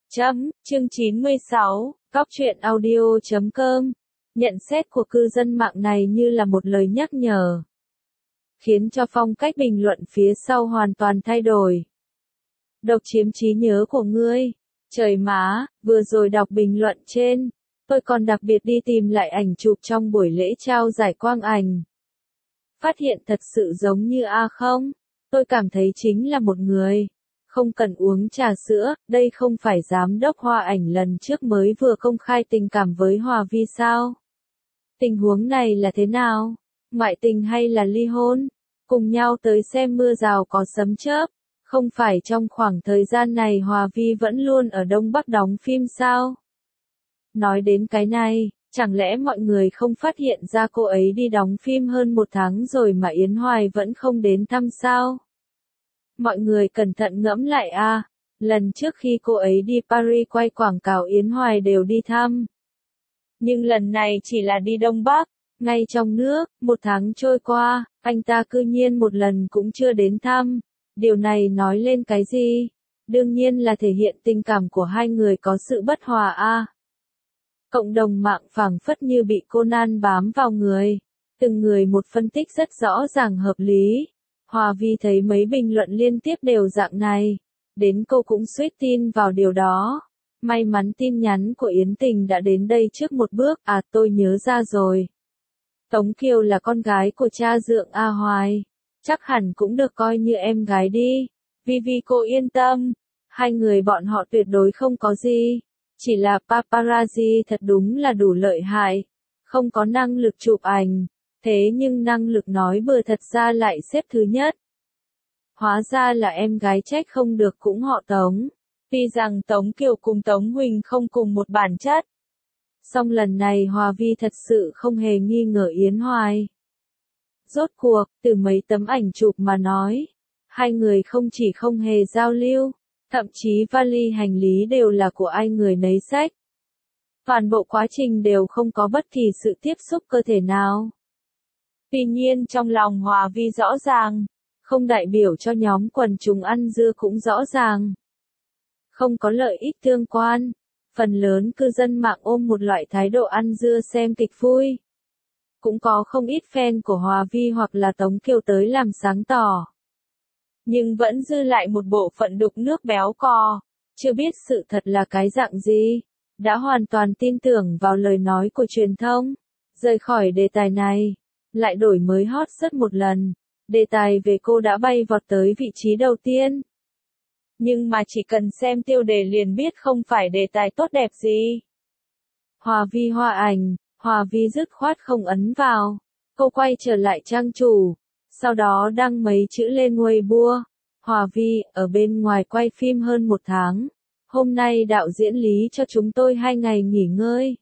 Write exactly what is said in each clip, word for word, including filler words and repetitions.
Chấm, chương chín mươi sáu, Cóc truyện audio chấm com. Nhận xét của cư dân mạng này như là một lời nhắc nhở, khiến cho phong cách bình luận phía sau hoàn toàn thay đổi. Độc chiếm trí nhớ của ngươi. Trời má, vừa rồi đọc bình luận trên, tôi còn đặc biệt đi tìm lại ảnh chụp trong buổi lễ trao giải quang ảnh. Phát hiện thật sự giống như A không? Tôi cảm thấy chính là một người. Không cần uống trà sữa, đây không phải giám đốc Hoa Ảnh lần trước mới vừa công khai tình cảm với Hòa Vi sao? Tình huống này là thế nào? Ngoại tình hay là ly hôn? Cùng nhau tới xem mưa rào có sấm chớp. Không phải trong khoảng thời gian này Hòa Vi vẫn luôn ở Đông Bắc đóng phim sao? Nói đến cái này, chẳng lẽ mọi người không phát hiện ra cô ấy đi đóng phim hơn một tháng rồi mà Yến Hoài vẫn không đến thăm sao? Mọi người cẩn thận ngẫm lại a, lần trước khi cô ấy đi Paris quay quảng cáo Yến Hoài đều đi thăm. Nhưng lần này chỉ là đi Đông Bắc, ngay trong nước, một tháng trôi qua, anh ta cư nhiên một lần cũng chưa đến thăm. Điều này nói lên cái gì? Đương nhiên là thể hiện tình cảm của hai người có sự bất hòa a. Cộng đồng mạng phảng phất như bị Conan bám vào người, từng người một phân tích rất rõ ràng hợp lý. Hòa Vi thấy mấy bình luận liên tiếp đều dạng này, đến cô cũng suýt tin vào điều đó. May mắn tin nhắn của Yến Tình đã đến đây trước một bước, à tôi nhớ ra rồi. Tống Kiều là con gái của cha dượng A Hoài, chắc hẳn cũng được coi như em gái đi. Vi Vi cô yên tâm, hai người bọn họ tuyệt đối không có gì, chỉ là paparazzi thật đúng là đủ lợi hại, không có năng lực chụp ảnh. Thế nhưng năng lực nói bừa thật ra lại xếp thứ nhất. Hóa ra là em gái trách không được cũng họ Tống. Tuy rằng Tống Kiều cùng Tống Huỳnh không cùng một bản chất. Song lần này Hòa Vi thật sự không hề nghi ngờ Yến Hoài. Rốt cuộc, từ mấy tấm ảnh chụp mà nói, hai người không chỉ không hề giao lưu, thậm chí vali hành lý đều là của ai người nấy xách. Toàn bộ quá trình đều không có bất kỳ sự tiếp xúc cơ thể nào. Tuy nhiên trong lòng Hòa Vi rõ ràng, không đại biểu cho nhóm quần chúng ăn dưa cũng rõ ràng. Không có lợi ích tương quan, phần lớn cư dân mạng ôm một loại thái độ ăn dưa xem kịch vui. Cũng có không ít fan của Hòa Vi hoặc là Tống Kiều tới làm sáng tỏ. Nhưng vẫn dư lại một bộ phận đục nước béo cò, chưa biết sự thật là cái dạng gì, đã hoàn toàn tin tưởng vào lời nói của truyền thông, rời khỏi đề tài này. Lại đổi mới hot rất một lần, đề tài về cô đã bay vọt tới vị trí đầu tiên. Nhưng mà chỉ cần xem tiêu đề liền biết không phải đề tài tốt đẹp gì. Hòa Vi Hoa Ảnh, Hòa Vi dứt khoát không ấn vào. Cô quay trở lại trang chủ, sau đó đăng mấy chữ lên Weibo. Hòa Vi, ở bên ngoài quay phim hơn một tháng. Hôm nay đạo diễn lý cho chúng tôi hai ngày nghỉ ngơi.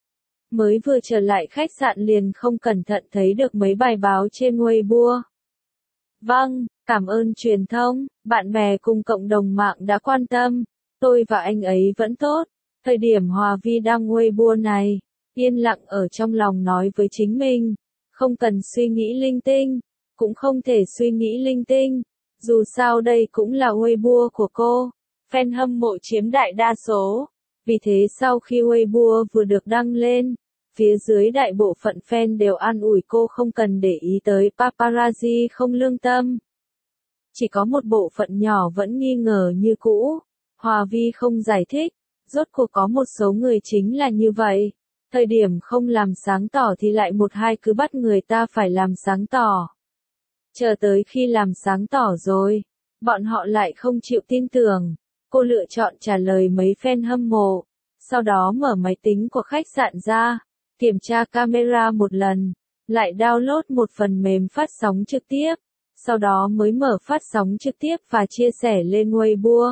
Mới vừa trở lại khách sạn liền không cẩn thận thấy được mấy bài báo trên Weibo. Vâng, cảm ơn truyền thông, bạn bè cùng cộng đồng mạng đã quan tâm. Tôi và anh ấy vẫn tốt. Thời điểm Hòa Vi đăng Weibo này, yên lặng ở trong lòng nói với chính mình. Không cần suy nghĩ linh tinh, cũng không thể suy nghĩ linh tinh. Dù sao đây cũng là Weibo của cô. Fan hâm mộ chiếm đại đa số. Vì thế sau khi Weibo vừa được đăng lên, phía dưới đại bộ phận fan đều an ủi cô không cần để ý tới paparazzi không lương tâm. Chỉ có một bộ phận nhỏ vẫn nghi ngờ như cũ. Hòa Vi không giải thích, rốt cuộc có một số người chính là như vậy. Thời điểm không làm sáng tỏ thì lại một hai cứ bắt người ta phải làm sáng tỏ. Chờ tới khi làm sáng tỏ rồi, bọn họ lại không chịu tin tưởng. Cô lựa chọn trả lời mấy fan hâm mộ, sau đó mở máy tính của khách sạn ra, kiểm tra camera một lần, lại download một phần mềm phát sóng trực tiếp, sau đó mới mở phát sóng trực tiếp và chia sẻ lên Weibo.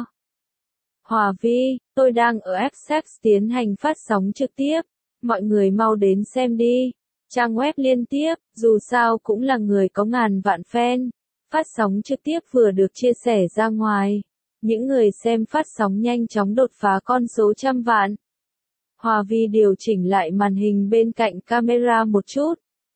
Hòa Vi, tôi đang ở Essex tiến hành phát sóng trực tiếp, mọi người mau đến xem đi. Trang web liên tiếp, dù sao cũng là người có ngàn vạn fan, phát sóng trực tiếp vừa được chia sẻ ra ngoài. Những người xem phát sóng nhanh chóng đột phá con số trăm vạn. Hòa Vi điều chỉnh lại màn hình bên cạnh camera một chút.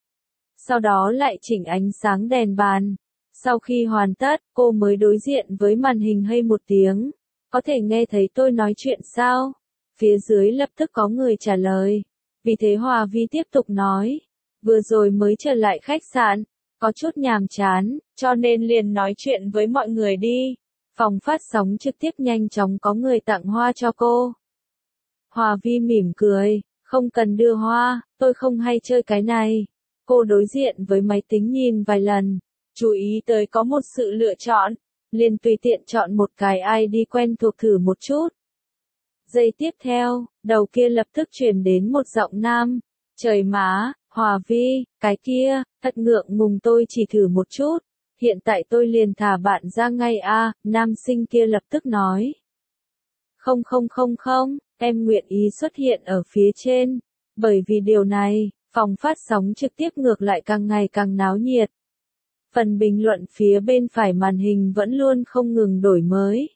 Sau đó lại chỉnh ánh sáng đèn bàn. Sau khi hoàn tất, cô mới đối diện với màn hình hay một tiếng. có thể nghe thấy tôi nói chuyện sao? Phía dưới lập tức có người trả lời. Vì thế Hòa Vi tiếp tục nói, vừa rồi mới trở lại khách sạn, có chút nhàm chán, cho nên liền nói chuyện với mọi người đi. Phòng phát sóng trực tiếp nhanh chóng có người tặng hoa cho cô. Hòa Vi mỉm cười, không cần đưa hoa, tôi không hay chơi cái này. Cô đối diện với máy tính nhìn vài lần, chú ý tới có một sự lựa chọn, liền tùy tiện chọn một cái i đê quen thuộc thử một chút. Giây tiếp theo, đầu kia lập tức truyền đến một giọng nam. Trời má, Hòa Vi, cái kia, thật ngượng ngùng tôi chỉ thử một chút. Hiện tại tôi liền thả bạn ra ngay a. À, nam sinh kia lập tức nói. Không không không không, em nguyện ý xuất hiện ở phía trên. Bởi vì điều này, phòng phát sóng trực tiếp ngược lại càng ngày càng náo nhiệt. Phần bình luận phía bên phải màn hình vẫn luôn không ngừng đổi mới.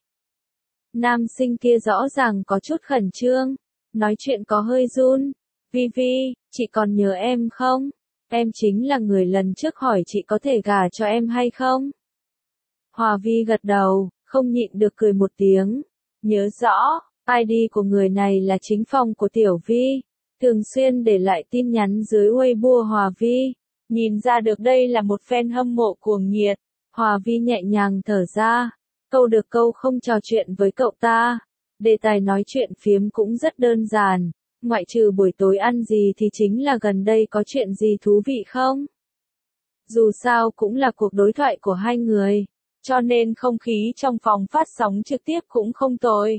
Nam sinh kia rõ ràng có chút khẩn trương, nói chuyện có hơi run. Vi Vi, chị còn nhớ em không? Em chính là người lần trước hỏi chị có thể gả cho em hay không? Hòa Vi gật đầu, không nhịn được cười một tiếng. Nhớ rõ, i đê của người này là chính phòng của Tiểu Vi, thường xuyên để lại tin nhắn dưới Weibo Hòa Vi. Nhìn ra được đây là một fan hâm mộ cuồng nhiệt. Hòa Vi nhẹ nhàng thở ra, câu được câu không trò chuyện với cậu ta. Đề tài nói chuyện phiếm cũng rất đơn giản, ngoại trừ buổi tối ăn gì thì chính là gần đây có chuyện gì thú vị không? Dù sao cũng là cuộc đối thoại của hai người, cho nên không khí trong phòng phát sóng trực tiếp cũng không tồi.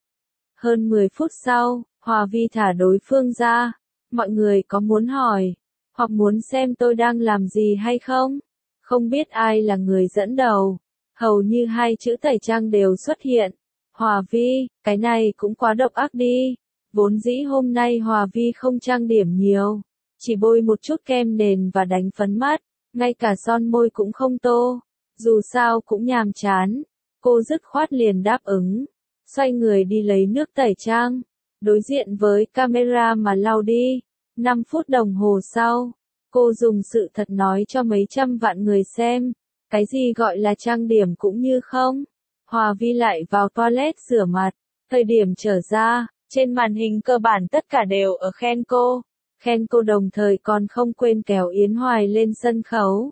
Hơn mười phút sau, Hòa Vi thả đối phương ra. Mọi người có muốn hỏi, hoặc muốn xem tôi đang làm gì hay không? Không biết ai là người dẫn đầu. Hầu như hai chữ tẩy trang đều xuất hiện. Hòa Vi, cái này cũng quá độc ác đi. Vốn dĩ hôm nay Hòa Vi không trang điểm nhiều, chỉ bôi một chút kem nền và đánh phấn mắt, ngay cả son môi cũng không tô. Dù sao cũng nhàm chán, cô dứt khoát liền đáp ứng, xoay người đi lấy nước tẩy trang, đối diện với camera mà lau đi. năm phút đồng hồ sau, cô dùng sự thật nói cho mấy trăm vạn người xem, cái gì gọi là trang điểm cũng như không. Hòa Vi lại vào toilet rửa mặt, thời điểm trở ra, trên màn hình cơ bản tất cả đều ở khen cô, khen cô đồng thời còn không quên kéo Yến Hoài lên sân khấu.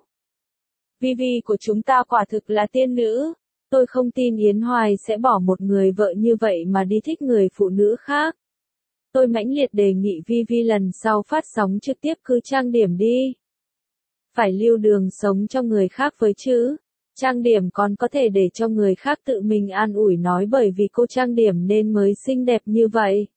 Vi Vi của chúng ta quả thực là tiên nữ, tôi không tin Yến Hoài sẽ bỏ một người vợ như vậy mà đi thích người phụ nữ khác. Tôi mãnh liệt đề nghị Vi Vi lần sau phát sóng trực tiếp cứ trang điểm đi. Phải lưu đường sống cho người khác với chứ. Trang điểm còn có thể để cho người khác tự mình an ủi nói bởi vì cô trang điểm nên mới xinh đẹp như vậy.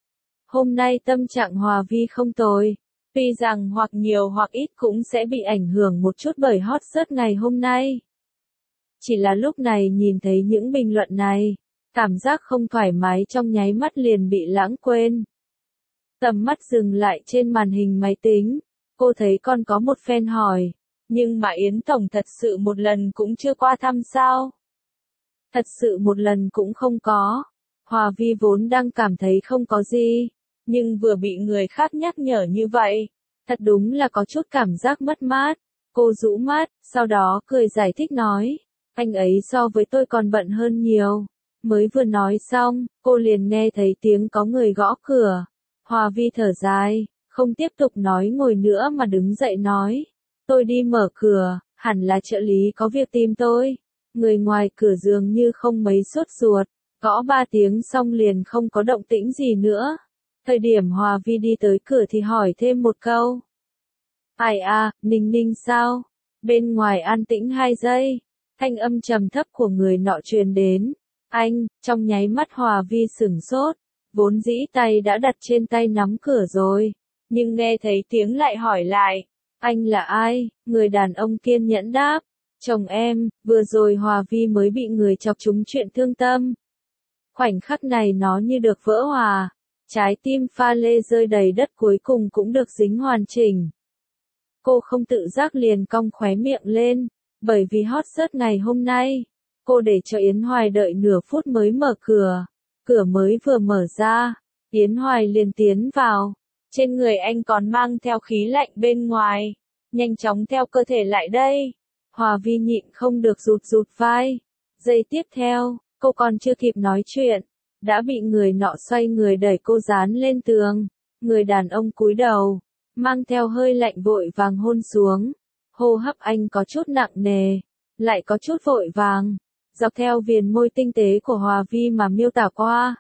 Hôm nay tâm trạng Hòa Vi không tồi. Tuy rằng hoặc nhiều hoặc ít cũng sẽ bị ảnh hưởng một chút bởi hot search ngày hôm nay. Chỉ là lúc này nhìn thấy những bình luận này, cảm giác không thoải mái trong nháy mắt liền bị lãng quên. Tầm mắt dừng lại trên màn hình máy tính, cô thấy còn có một fan hỏi, nhưng mà Yến Tổng thật sự một lần cũng chưa qua thăm sao? Thật sự một lần cũng không có. Hòa Vi vốn đang cảm thấy không có gì, nhưng vừa bị người khác nhắc nhở như vậy, thật đúng là có chút cảm giác mất mát. Cô rũ mắt, sau đó cười giải thích nói, anh ấy so với tôi còn bận hơn nhiều. Mới vừa nói xong, cô liền nghe thấy tiếng có người gõ cửa. Hòa Vi thở dài, không tiếp tục nói ngồi nữa mà đứng dậy nói, tôi đi mở cửa, hẳn là trợ lý có việc tìm tôi. Người ngoài cửa dường như không mấy sốt ruột, gõ ba tiếng xong liền không có động tĩnh gì nữa. Thời điểm Hòa Vi đi tới cửa thì hỏi thêm một câu. Ai à, Ninh Ninh sao? Bên ngoài an tĩnh hai giây, thanh âm trầm thấp của người nọ truyền đến. Anh, trong nháy mắt Hòa Vi sửng sốt, vốn dĩ tay đã đặt trên tay nắm cửa rồi, nhưng nghe thấy tiếng lại hỏi lại. Anh là ai? Người đàn ông kiên nhẫn đáp. Chồng em, vừa rồi Hòa Vi mới bị người chọc trúng chuyện thương tâm. Khoảnh khắc này nó như được vỡ hòa. Trái tim pha lê rơi đầy đất cuối cùng cũng được dính hoàn chỉnh. Cô không tự giác liền cong khóe miệng lên, bởi vì hot search ngày hôm nay. Cô để cho Yến Hoài đợi nửa phút mới mở cửa. Cửa mới vừa mở ra, Yến Hoài liền tiến vào. Trên người anh còn mang theo khí lạnh bên ngoài. Nhanh chóng theo cơ thể lại đây. Hòa Vi nhịn không được rụt rụt vai. Giây tiếp theo, Cô còn chưa kịp nói chuyện, đã bị người nọ xoay người đẩy cô dán lên tường. Người đàn ông cúi đầu, mang theo hơi lạnh vội vàng hôn xuống. Hô hấp anh có chút nặng nề, lại có chút vội vàng, dọc theo viền môi tinh tế của Hòa Vi mà miêu tả qua.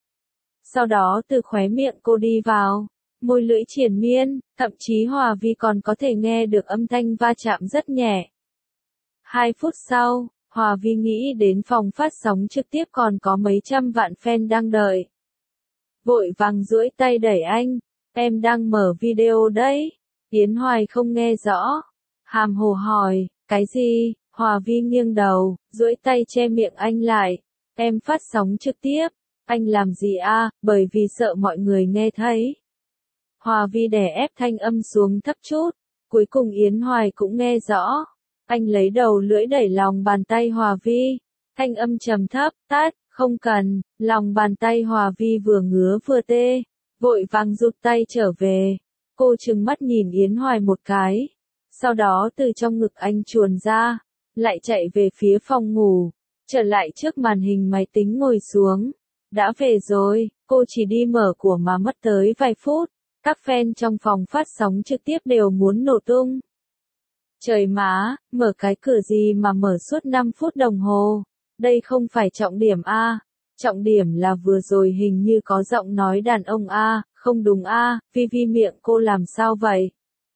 Sau đó từ khóe miệng cô đi vào, môi lưỡi triền miên, thậm chí Hòa Vi còn có thể nghe được âm thanh va chạm rất nhẹ. Hai phút sau, Hòa Vi nghĩ đến phòng phát sóng trực tiếp còn có mấy trăm vạn fan đang đợi. Vội vàng duỗi tay đẩy anh, em đang mở video đấy. Yến Hoài không nghe rõ, hàm hồ hỏi, cái gì? Hòa Vi nghiêng đầu, duỗi tay che miệng anh lại, em phát sóng trực tiếp, anh làm gì a? Bởi vì sợ mọi người nghe thấy. Hòa Vi đè ép thanh âm xuống thấp chút, cuối cùng Yến Hoài cũng nghe rõ. Anh lấy đầu lưỡi đẩy lòng bàn tay Hòa Vi, thanh âm trầm thấp, tát, không cần. Lòng bàn tay Hòa Vi vừa ngứa vừa tê, vội vàng rụt tay trở về. Cô trừng mắt nhìn Yến Hoài một cái, sau đó từ trong ngực anh chuồn ra, lại chạy về phía phòng ngủ, trở lại trước màn hình máy tính ngồi xuống. Đã về rồi, cô chỉ đi mở của mà mất tới vài phút, các fan trong phòng phát sóng trực tiếp đều muốn nổ tung. Trời má, mở cái cửa gì mà mở suốt năm phút đồng hồ, đây không phải trọng điểm a, trọng điểm là vừa rồi hình như có giọng nói đàn ông a, không đúng a, Vi Vi miệng cô làm sao vậy?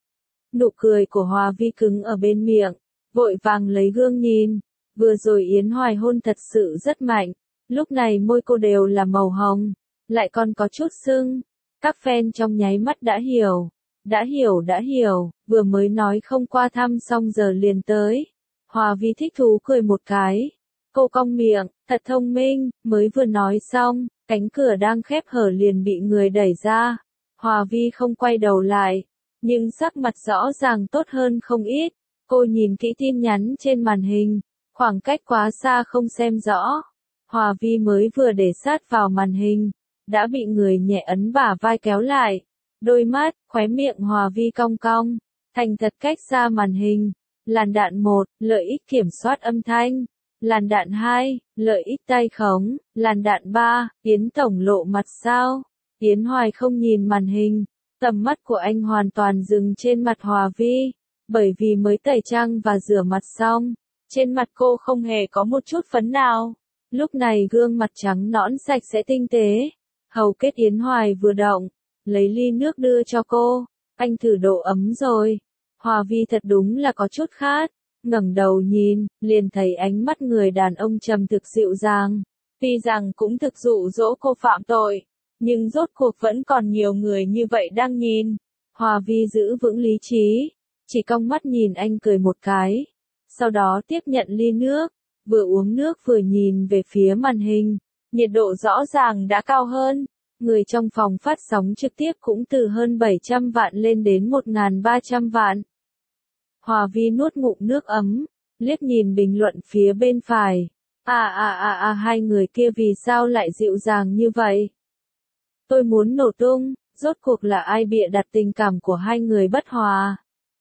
Nụ cười của Hòa Vi cứng ở bên miệng, vội vàng lấy gương nhìn, vừa rồi Yến Hoài hôn thật sự rất mạnh, lúc này môi cô đều là màu hồng, lại còn có chút sưng. Các fan trong nháy mắt đã hiểu, đã hiểu đã hiểu, vừa mới nói không qua thăm xong giờ liền tới. Hòa Vi thích thú cười một cái, cô cong miệng, thật thông minh, mới vừa nói xong, cánh cửa đang khép hở liền bị người đẩy ra. Hòa Vi không quay đầu lại, nhưng sắc mặt rõ ràng tốt hơn không ít. Cô nhìn kỹ tin nhắn trên màn hình, khoảng cách quá xa không xem rõ. Hòa Vi mới vừa để sát vào màn hình, đã bị người nhẹ ấn bả vai kéo lại. Đôi mắt, khóe miệng Hòa Vi cong cong, thành thật cách xa màn hình. Làn đạn một, lợi ích kiểm soát âm thanh. Làn đạn hai, lợi ích tay khống. Làn đạn ba, Yến Tổng lộ mặt sao? Yến Hoài không nhìn màn hình, tầm mắt của anh hoàn toàn dừng trên mặt Hòa Vi, bởi vì mới tẩy trang và rửa mặt xong, trên mặt cô không hề có một chút phấn nào. Lúc này gương mặt trắng nõn sạch sẽ tinh tế. Hầu kết Yến Hoài vừa động, lấy ly nước đưa cho cô, anh thử độ ấm rồi. Hòa Vi thật đúng là có chút khát, ngẩng đầu nhìn, liền thấy ánh mắt người đàn ông trầm thực dịu dàng. Tuy rằng cũng thực dụ dỗ cô phạm tội, nhưng rốt cuộc vẫn còn nhiều người như vậy đang nhìn. Hòa Vi giữ vững lý trí, chỉ cong mắt nhìn anh cười một cái, sau đó tiếp nhận ly nước, vừa uống nước vừa nhìn về phía màn hình, nhiệt độ rõ ràng đã cao hơn. Người trong phòng phát sóng trực tiếp cũng từ hơn bảy trăm vạn lên đến một nghìn ba trăm vạn. Hòa Vi nuốt ngụm nước ấm, liếc nhìn bình luận phía bên phải. À à à à hai người kia vì sao lại dịu dàng như vậy? Tôi muốn nổ tung, rốt cuộc là ai bịa đặt tình cảm của hai người bất hòa?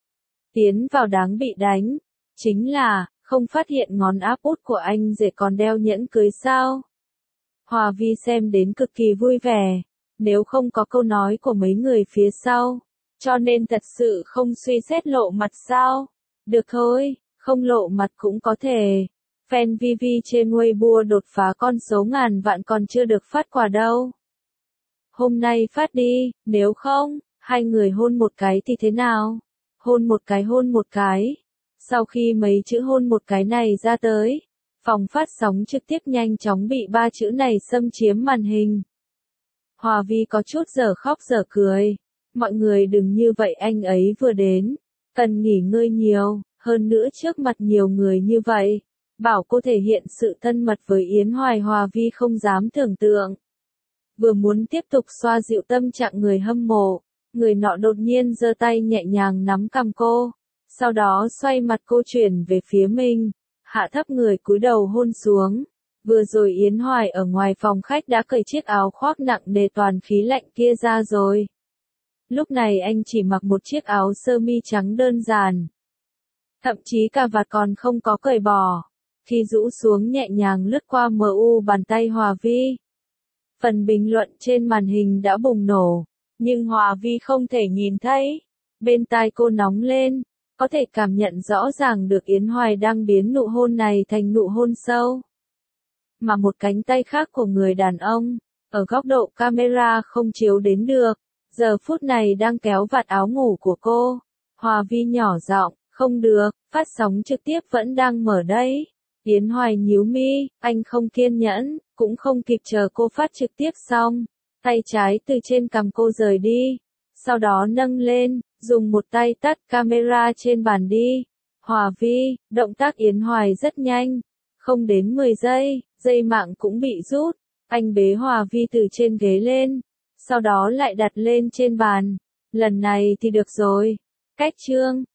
Tiến vào đáng bị đánh, chính là, không phát hiện ngón áp út của anh rể còn đeo nhẫn cưới sao? Hòa Vi xem đến cực kỳ vui vẻ, nếu không có câu nói của mấy người phía sau, cho nên thật sự không suy xét lộ mặt sao? Được thôi, không lộ mặt cũng có thể. Fan Vi Vi trên Weibo đột phá con số ngàn vạn còn chưa được phát quà đâu. Hôm nay phát đi, nếu không, hai người hôn một cái thì thế nào? Hôn một cái hôn một cái. Sau khi mấy chữ hôn một cái này ra tới, phòng phát sóng trực tiếp nhanh chóng bị ba chữ này xâm chiếm màn hình. Hòa Vi có chút giờ khóc giờ cười. Mọi người đừng như vậy, anh ấy vừa đến, cần nghỉ ngơi nhiều, hơn nữa trước mặt nhiều người như vậy. Bảo cô thể hiện sự thân mật với Yến Hoài, Hòa Vi không dám tưởng tượng. Vừa muốn tiếp tục xoa dịu tâm trạng người hâm mộ, người nọ đột nhiên giơ tay nhẹ nhàng nắm cằm cô, sau đó xoay mặt cô chuyển về phía mình, hạ thấp người cúi đầu hôn xuống. Vừa rồi Yến Hoài ở ngoài phòng khách đã cởi chiếc áo khoác nặng nề toàn khí lạnh kia ra rồi. Lúc này anh chỉ mặc một chiếc áo sơ mi trắng đơn giản. Thậm chí cà vạt còn không có cởi bỏ. khi rũ xuống nhẹ nhàng lướt qua mờ u bàn tay Hòa Vi. Phần bình luận trên màn hình đã bùng nổ, nhưng Hòa Vi không thể nhìn thấy. Bên tai cô nóng lên, có thể cảm nhận rõ ràng được Yến Hoài đang biến nụ hôn này thành nụ hôn sâu. Mà một cánh tay khác của người đàn ông, ở góc độ camera không chiếu đến được, giờ phút này đang kéo vạt áo ngủ của cô. Hòa Vi nhỏ giọng, không được, phát sóng trực tiếp vẫn đang mở đấy. Yến Hoài nhíu mi, anh không kiên nhẫn, cũng không kịp chờ cô phát trực tiếp xong. Tay trái từ trên cằm cô rời đi, sau đó nâng lên, dùng một tay tắt camera trên bàn đi. Hòa Vi, động tác Yến Hoài rất nhanh, không đến mười giây, dây mạng cũng bị rút. Anh bế Hòa Vi từ trên ghế lên, sau đó lại đặt lên trên bàn. Lần này thì được rồi. Cách chương